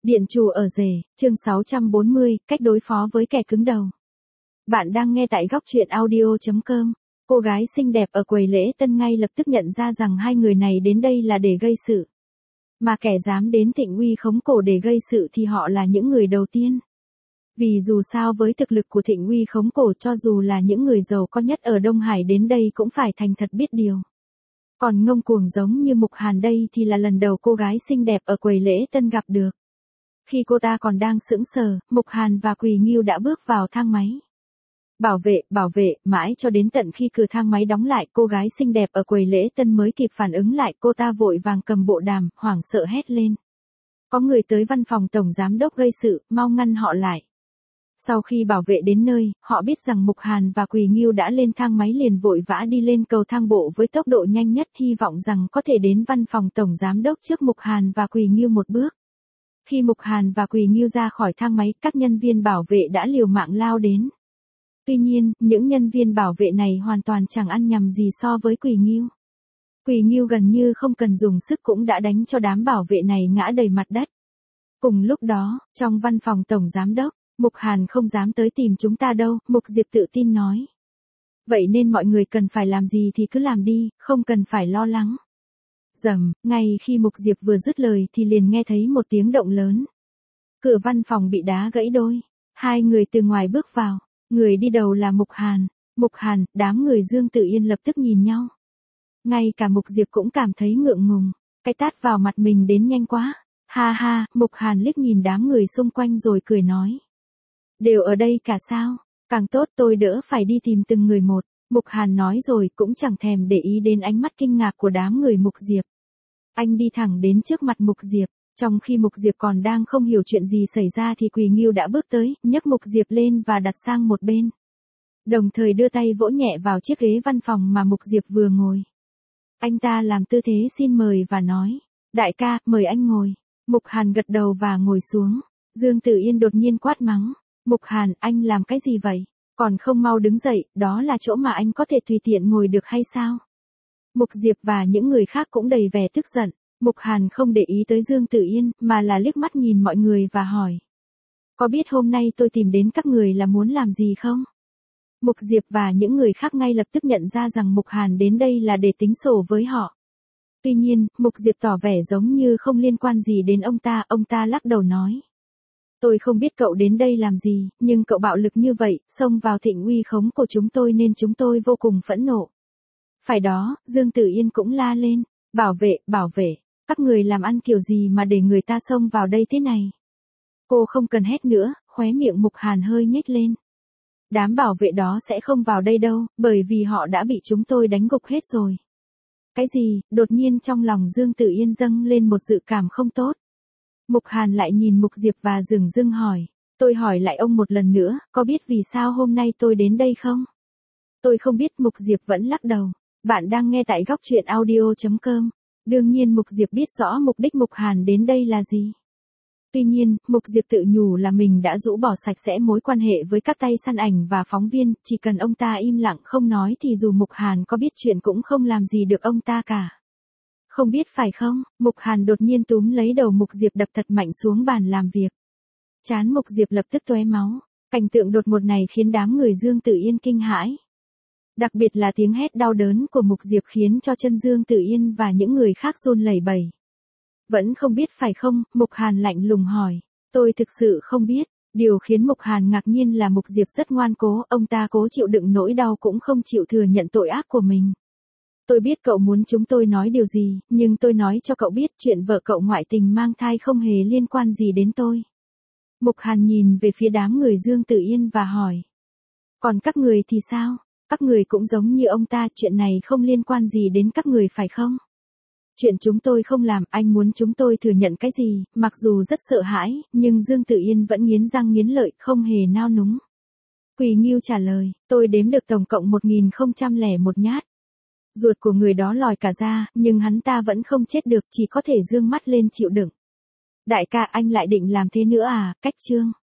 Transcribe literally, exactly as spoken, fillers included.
Điện chủ ở rể, chương sáu trăm bốn mươi, cách đối phó với kẻ cứng đầu. Bạn đang nghe tại góc truyện audio chấm com. Cô gái xinh đẹp ở quầy lễ tân ngay lập tức nhận ra rằng hai người này đến đây là để gây sự. Mà kẻ dám đến Thịnh Uy khống cổ để gây sự thì họ là những người đầu tiên. Vì dù sao với thực lực của Thịnh Uy khống cổ, cho dù là những người giàu có nhất ở Đông Hải đến đây cũng phải thành thật biết điều. Còn ngông cuồng giống như Mục Hàn đây thì là lần đầu cô gái xinh đẹp ở quầy lễ tân gặp được. Khi cô ta còn đang sững sờ, Mục Hàn và Quỳ Ngưu đã bước vào thang máy. Bảo vệ, bảo vệ, mãi cho đến tận khi cửa thang máy đóng lại, cô gái xinh đẹp ở quầy lễ tân mới kịp phản ứng lại. Cô ta vội vàng cầm bộ đàm, hoảng sợ hét lên. Có người tới văn phòng tổng giám đốc gây sự, mau ngăn họ lại. Sau khi bảo vệ đến nơi, họ biết rằng Mục Hàn và Quỳ Ngưu đã lên thang máy, liền vội vã đi lên cầu thang bộ với tốc độ nhanh nhất, hy vọng rằng có thể đến văn phòng tổng giám đốc trước Mục Hàn và Quỳ Ngưu một bước. Khi Mục Hàn và Quỳ Ngưu ra khỏi thang máy, các nhân viên bảo vệ đã liều mạng lao đến. Tuy nhiên, những nhân viên bảo vệ này hoàn toàn chẳng ăn nhầm gì so với Quỳ Ngưu. Quỳ Ngưu gần như không cần dùng sức cũng đã đánh cho đám bảo vệ này ngã đầy mặt đất. Cùng lúc đó, trong văn phòng tổng giám đốc, Mục Hàn không dám tới tìm chúng ta đâu, Mục Diệp tự tin nói. Vậy nên mọi người cần phải làm gì thì cứ làm đi, không cần phải lo lắng. Rầm, ngay khi Mục Diệp vừa dứt lời thì liền nghe thấy một tiếng động lớn. Cửa văn phòng bị đá gãy đôi. Hai người từ ngoài bước vào. Người đi đầu là Mục Hàn. Mục Hàn, đám người Dương Tử Yên lập tức nhìn nhau. Ngay cả Mục Diệp cũng cảm thấy ngượng ngùng. Cái tát vào mặt mình đến nhanh quá. Ha ha, Mục Hàn liếc nhìn đám người xung quanh rồi cười nói. Đều ở đây cả sao? Càng tốt, tôi đỡ phải đi tìm từng người một. Mục Hàn nói rồi cũng chẳng thèm để ý đến ánh mắt kinh ngạc của đám người Mục Diệp. Anh đi thẳng đến trước mặt Mục Diệp. Trong khi Mục Diệp còn đang không hiểu chuyện gì xảy ra thì Quỳ Ngưu đã bước tới, nhấc Mục Diệp lên và đặt sang một bên. Đồng thời đưa tay vỗ nhẹ vào chiếc ghế văn phòng mà Mục Diệp vừa ngồi. Anh ta làm tư thế xin mời và nói. Đại ca, mời anh ngồi. Mục Hàn gật đầu và ngồi xuống. Dương Tử Yên đột nhiên quát mắng. Mục Hàn, anh làm cái gì vậy? Còn không mau đứng dậy, đó là chỗ mà anh có thể tùy tiện ngồi được hay sao? Mục Diệp và những người khác cũng đầy vẻ tức giận. Mục Hàn không để ý tới Dương Tử Yên, mà là liếc mắt nhìn mọi người và hỏi. Có biết hôm nay tôi tìm đến các người là muốn làm gì không? Mục Diệp và những người khác ngay lập tức nhận ra rằng Mục Hàn đến đây là để tính sổ với họ. Tuy nhiên, Mục Diệp tỏ vẻ giống như không liên quan gì đến ông ta, ông ta lắc đầu nói. Tôi không biết cậu đến đây làm gì, nhưng cậu bạo lực như vậy, xông vào Thịnh Uy khống của chúng tôi nên chúng tôi vô cùng phẫn nộ. Phải đó, Dương Tử Yên cũng la lên. Bảo vệ, bảo vệ, các người làm ăn kiểu gì mà để người ta xông vào đây thế này? Cô không cần hét nữa, khóe miệng Mục Hàn hơi nhếch lên. Đám bảo vệ đó sẽ không vào đây đâu, bởi vì họ đã bị chúng tôi đánh gục hết rồi. Cái gì? Đột nhiên trong lòng Dương Tử Yên dâng lên một dự cảm không tốt. Mục Hàn lại nhìn Mục Diệp và dửng dưng hỏi. Tôi hỏi lại ông một lần nữa, có biết vì sao hôm nay tôi đến đây không? Tôi không biết, Mục Diệp vẫn lắc đầu. Bạn đang nghe tại góc truyện audio chấm com. Đương nhiên Mục Diệp biết rõ mục đích Mục Hàn đến đây là gì. Tuy nhiên, Mục Diệp tự nhủ là mình đã rũ bỏ sạch sẽ mối quan hệ với các tay săn ảnh và phóng viên, chỉ cần ông ta im lặng không nói thì dù Mục Hàn có biết chuyện cũng không làm gì được ông ta cả. Không biết phải không? Mục Hàn đột nhiên túm lấy đầu Mục Diệp đập thật mạnh xuống bàn làm việc. Trán Mục Diệp lập tức tóe máu. Cảnh tượng đột ngột này khiến đám người Dương Tử Yên kinh hãi. Đặc biệt là tiếng hét đau đớn của Mục Diệp khiến cho chân Dương Tử Yên và những người khác run lẩy bẩy. Vẫn không biết phải không? Mục Hàn lạnh lùng hỏi. Tôi thực sự không biết. Điều khiến Mục Hàn ngạc nhiên là Mục Diệp rất ngoan cố, ông ta cố chịu đựng nỗi đau cũng không chịu thừa nhận tội ác của mình. Tôi biết cậu muốn chúng tôi nói điều gì, nhưng tôi nói cho cậu biết chuyện vợ cậu ngoại tình mang thai không hề liên quan gì đến tôi. Mục Hàn nhìn về phía đám người Dương Tử Yên và hỏi. Còn các người thì sao? Các người cũng giống như ông ta, chuyện này không liên quan gì đến các người phải không? Chuyện chúng tôi không làm, anh muốn chúng tôi thừa nhận cái gì? Mặc dù rất sợ hãi, nhưng Dương Tử Yên vẫn nghiến răng nghiến lợi, không hề nao núng. Quỳ Ngưu trả lời, tôi đếm được tổng cộng một nghìn không trăm lẻ một nhát. Ruột của người đó lòi cả ra, nhưng hắn ta vẫn không chết được, chỉ có thể dương mắt lên chịu đựng. Đại ca, anh lại định làm thế nữa à? Cách chương.